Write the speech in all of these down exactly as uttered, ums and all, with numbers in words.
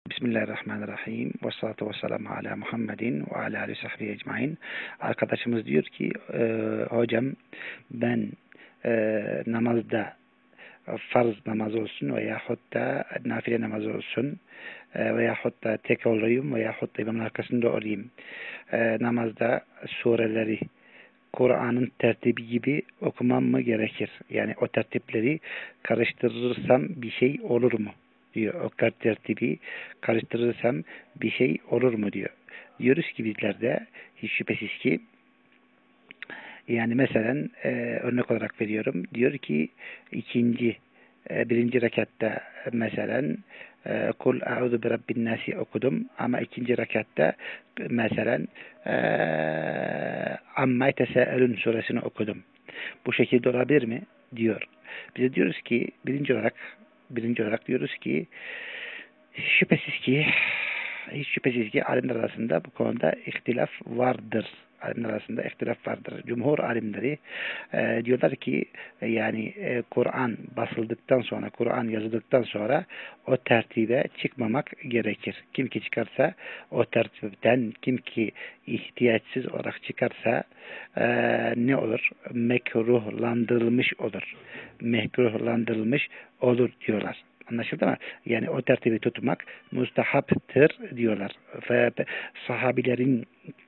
Bismillahirrahmanirrahim. Ve salatu ve selamu ala Muhammedin ve ala aleyhi sahbihi ecmain. Arkadaşımız diyor ki, e, hocam ben e, namazda farz namaz olsun veyahut da nafile namaz olsun e, veyahut da tek olayım veyahut da imamın arkasında olayım. E, namazda sureleri Kur'an'ın tertibi gibi okumam mı gerekir? Yani o tertipleri karıştırırsam bir şey olur mu? Diyor. O tertibi karıştırırsam bir şey olur mu diyor. Diyoruz ki bizler de hiç şüphesiz ki yani mesela e, örnek olarak veriyorum. Diyor ki ikinci e, birinci rekatta mesela e, Kul a'udhu bi rabbin nasi okudum ama ikinci rekatta mesela e, Amma Yetesâelûn suresini okudum. Bu şekilde olabilir mi? Diyor. Biz de diyoruz ki birinci olarak birinci olarak diyoruz ki şüphesiz ki hiç şüphesiz ki alimler arasında bu konuda ihtilaf vardır. Alimler arasında ihtilaf vardır. Cumhur alimleri e, diyorlar ki e, yani e, Kur'an basıldıktan sonra, Kur'an yazıldıktan sonra o tertibe çıkmamak gerekir. Kim ki çıkarsa o tertipten, kim ki ihtiyaçsız olarak çıkarsa e, ne olur? Mekruhlandırılmış olur. Mekruhlandırılmış olur diyorlar. Anlaşıldı mı? Yani o tertibi tutmak mustahaptır diyorlar. Ve sahabilerin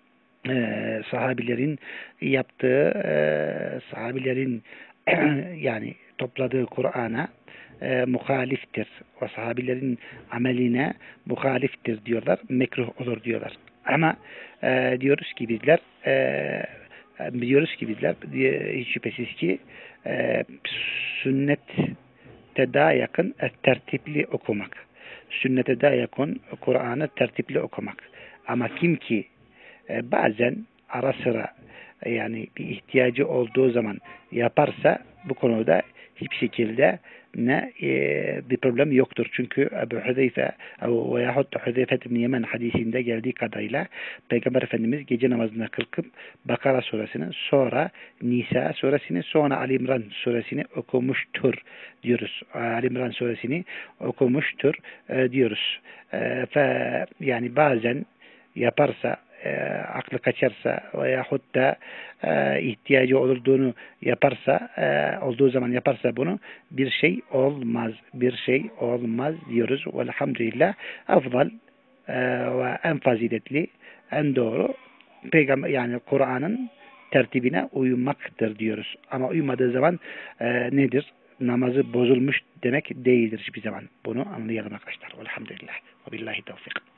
e, sahabilerin yaptığı e, sahabilerin yani topladığı Kur'an'a e, muhaliftir. O sahabilerin ameline muhaliftir diyorlar. Mekruh olur diyorlar. Ama e, diyoruz ki bizler e, diyoruz ki bizler hiç şüphesiz ki e, sünnet daha yakın e, tertipli okumak. Sünnete daha yakın Kur'an'ı tertipli okumak. Ama kim ki e, bazen ara sıra e, yani bir ihtiyacı olduğu zaman yaparsa bu konuda hiçbir şekilde ne e, bir problem yoktur. Çünkü Ebu Hüzeyfe veyahut da Hüzeyfe ibn Yemen hadisinde geldiği kadarıyla Peygamber Efendimiz gece namazına kalkıp Bakara suresini, sonra Nisa suresini, sonra Ali İmran suresini okumuştur diyoruz. Ali İmran suresini okumuştur e, diyoruz. E, fe, yani bazen yaparsa e, aklı kaçarsa veyahut da e, ihtiyacı olduğunu yaparsa e, olduğu zaman yaparsa bunu bir şey olmaz. Bir şey olmaz diyoruz. Velhamdülillah afdal e, ve en faziletli, en doğru peygamber yani Kur'an'ın tertibine uymaktır diyoruz. Ama uymadığı zaman e, nedir? Namazı bozulmuş demek değildir hiçbir zaman. Bunu anlayalım arkadaşlar. Velhamdülillah. Ve billahi tevfik.